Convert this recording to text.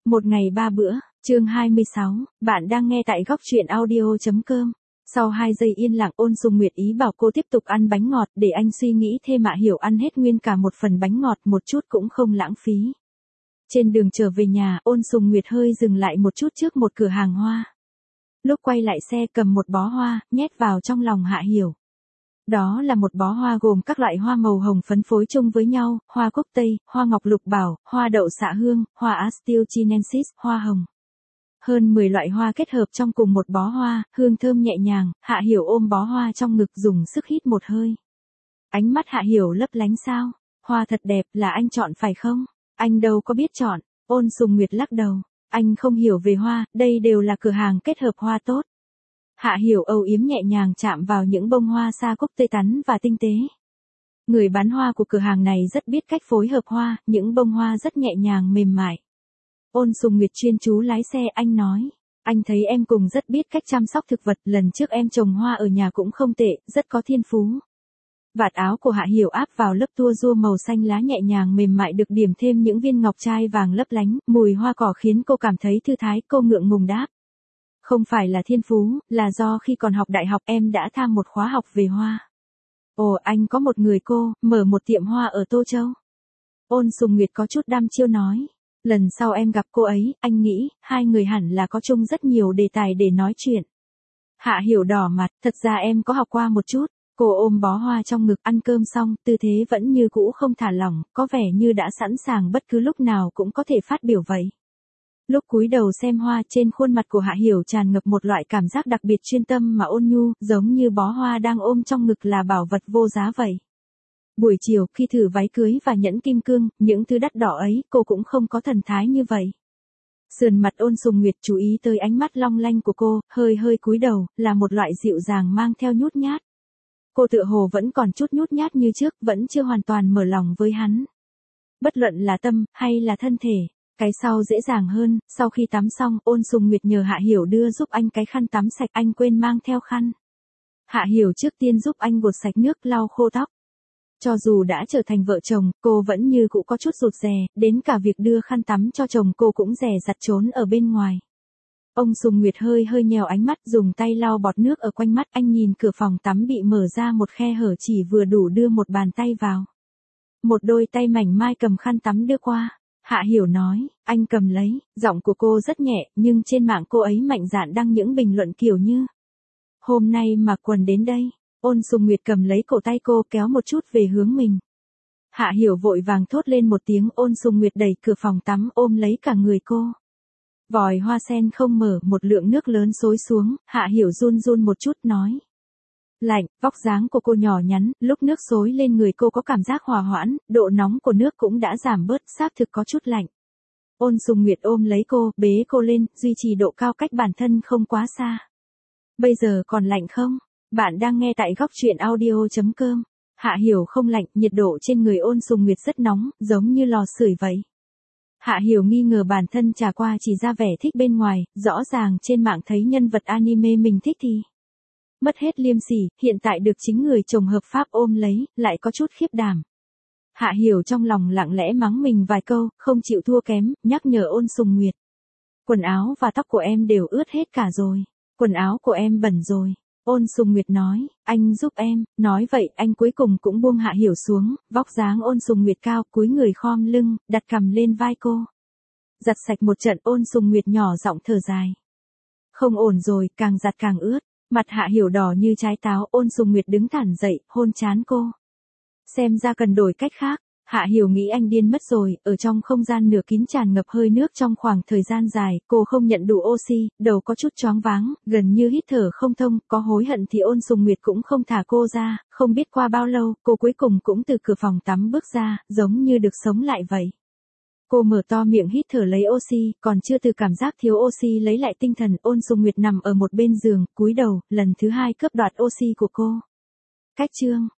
Một ngày ba bữa, chương 26, bạn đang nghe tại góc truyện audio.com. Sau 2 giây yên lặng, Ôn Sùng Nguyệt ý bảo cô tiếp tục ăn bánh ngọt để anh suy nghĩ thêm. Hạ Hiểu ăn hết nguyên cả một phần bánh ngọt, một chút cũng không lãng phí. Trên đường trở về nhà, Ôn Sùng Nguyệt hơi dừng lại một chút trước một cửa hàng hoa. Lúc quay lại xe cầm một bó hoa, nhét vào trong lòng Hạ Hiểu. Đó là một bó hoa gồm các loại hoa màu hồng phấn phối chung với nhau, hoa cúc tây, hoa ngọc lục bảo, hoa đậu xạ hương, hoa Astil chinensis, hoa hồng. Hơn 10 loại hoa kết hợp trong cùng một bó hoa, hương thơm nhẹ nhàng. Hạ Hiểu ôm bó hoa trong ngực dùng sức hít một hơi. Ánh mắt Hạ Hiểu lấp lánh sao? Hoa thật đẹp, là anh chọn phải không? Anh đâu có biết chọn. Ôn Sùng Nguyệt lắc đầu. Anh không hiểu về hoa, đây đều là cửa hàng kết hợp hoa tốt. Hạ Hiểu âu yếm nhẹ nhàng chạm vào những bông hoa sa cúc tươi tắn và tinh tế. Người bán hoa của cửa hàng này rất biết cách phối hợp hoa, những bông hoa rất nhẹ nhàng mềm mại. Ôn Sùng Nguyệt chuyên chú lái xe, anh nói. Anh thấy em cùng rất biết cách chăm sóc thực vật, lần trước em trồng hoa ở nhà cũng không tệ, rất có thiên phú. Vạt áo của Hạ Hiểu áp vào lớp tua rua màu xanh lá nhẹ nhàng mềm mại được điểm thêm những viên ngọc trai vàng lấp lánh, mùi hoa cỏ khiến cô cảm thấy thư thái. Cô ngượng ngùng đáp. Không phải là thiên phú, là do khi còn học đại học em đã tham một khóa học về hoa. Ồ, anh có một người cô, mở một tiệm hoa ở Tô Châu. Ôn Sùng Nguyệt có chút đăm chiêu nói. Lần sau em gặp cô ấy, anh nghĩ, hai người hẳn là có chung rất nhiều đề tài để nói chuyện. Hạ Hiểu đỏ mặt, thật ra em có học qua một chút. Cô ôm bó hoa trong ngực, ăn cơm xong, tư thế vẫn như cũ không thả lỏng, có vẻ như đã sẵn sàng bất cứ lúc nào cũng có thể phát biểu vậy. Lúc cúi đầu xem hoa, trên khuôn mặt của Hạ Hiểu tràn ngập một loại cảm giác đặc biệt chuyên tâm mà ôn nhu, giống như bó hoa đang ôm trong ngực là bảo vật vô giá vậy. Buổi chiều, khi thử váy cưới và nhẫn kim cương, những thứ đắt đỏ ấy, cô cũng không có thần thái như vậy. Sườn mặt Ôn Sùng Nguyệt chú ý tới ánh mắt long lanh của cô, hơi cúi đầu, là một loại dịu dàng mang theo nhút nhát. Cô tựa hồ vẫn còn chút nhút nhát như trước, vẫn chưa hoàn toàn mở lòng với hắn. Bất luận là tâm, hay là thân thể. Cái sau dễ dàng hơn. Sau khi tắm xong, Ôn Sùng Nguyệt nhờ Hạ Hiểu đưa giúp anh cái khăn tắm sạch, anh quên mang theo khăn. Hạ Hiểu trước tiên giúp anh gột sạch nước, lau khô tóc. Cho dù đã trở thành vợ chồng, cô vẫn như cũ có chút rụt rè, đến cả việc đưa khăn tắm cho chồng cô cũng dè dặt trốn ở bên ngoài. Ông Sùng Nguyệt hơi nhèo ánh mắt, dùng tay lau bọt nước ở quanh mắt. Anh nhìn cửa phòng tắm bị mở ra một khe hở chỉ vừa đủ đưa một bàn tay vào. Một đôi tay mảnh mai cầm khăn tắm đưa qua. Hạ Hiểu nói, anh cầm lấy. Giọng của cô rất nhẹ, nhưng trên mạng cô ấy mạnh dạn đăng những bình luận kiểu như: hôm nay mặc quần đến đây. Ôn Sùng Nguyệt cầm lấy cổ tay cô, kéo một chút về hướng mình. Hạ Hiểu vội vàng thốt lên một tiếng. Ôn Sùng Nguyệt đẩy cửa phòng tắm, ôm lấy cả người cô. Vòi hoa sen không mở, một lượng nước lớn xối xuống. Hạ Hiểu run một chút nói. Lạnh. Vóc dáng của cô nhỏ nhắn, lúc nước xối lên người cô có cảm giác hòa hoãn, độ nóng của nước cũng đã giảm bớt, xác thực có chút lạnh. Ôn Sùng Nguyệt ôm lấy cô, bế cô lên, duy trì độ cao cách bản thân không quá xa. Bây giờ còn lạnh không? Bạn đang nghe tại góc truyện audio.com. Hạ Hiểu không lạnh, nhiệt độ trên người Ôn Sùng Nguyệt rất nóng, giống như lò sưởi vậy. Hạ Hiểu nghi ngờ bản thân trải qua chỉ ra vẻ thích bên ngoài, rõ ràng trên mạng thấy nhân vật anime mình thích thì mất hết liêm sỉ, hiện tại được chính người chồng hợp pháp ôm lấy, lại có chút khiếp đảm. Hạ Hiểu trong lòng lặng lẽ mắng mình vài câu, không chịu thua kém, nhắc nhở Ôn Sùng Nguyệt. Quần áo và tóc của em đều ướt hết cả rồi. Quần áo của em bẩn rồi. Ôn Sùng Nguyệt nói, anh giúp em. Nói vậy, anh cuối cùng cũng buông Hạ Hiểu xuống. Vóc dáng Ôn Sùng Nguyệt cao, cúi người khom lưng, đặt cằm lên vai cô. Giặt sạch một trận, Ôn Sùng Nguyệt nhỏ giọng thở dài. Không ổn rồi, càng giặt càng ướt. Mặt Hạ Hiểu đỏ như trái táo. Ôn Sùng Nguyệt đứng thẳng dậy, hôn trán cô. Xem ra cần đổi cách khác. Hạ Hiểu nghĩ anh điên mất rồi. Ở trong không gian nửa kín tràn ngập hơi nước trong khoảng thời gian dài, cô không nhận đủ oxy, đầu có chút choáng váng, gần như hít thở không thông. Có hối hận thì Ôn Sùng Nguyệt cũng không thả cô ra. Không biết qua bao lâu, cô cuối cùng cũng từ cửa phòng tắm bước ra, giống như được sống lại vậy. Cô mở to miệng hít thở lấy oxy, còn chưa từ cảm giác thiếu oxy lấy lại tinh thần. Ôn Sùng Nguyệt nằm ở một bên giường, cúi đầu, lần thứ hai cướp đoạt oxy của cô. Cách chương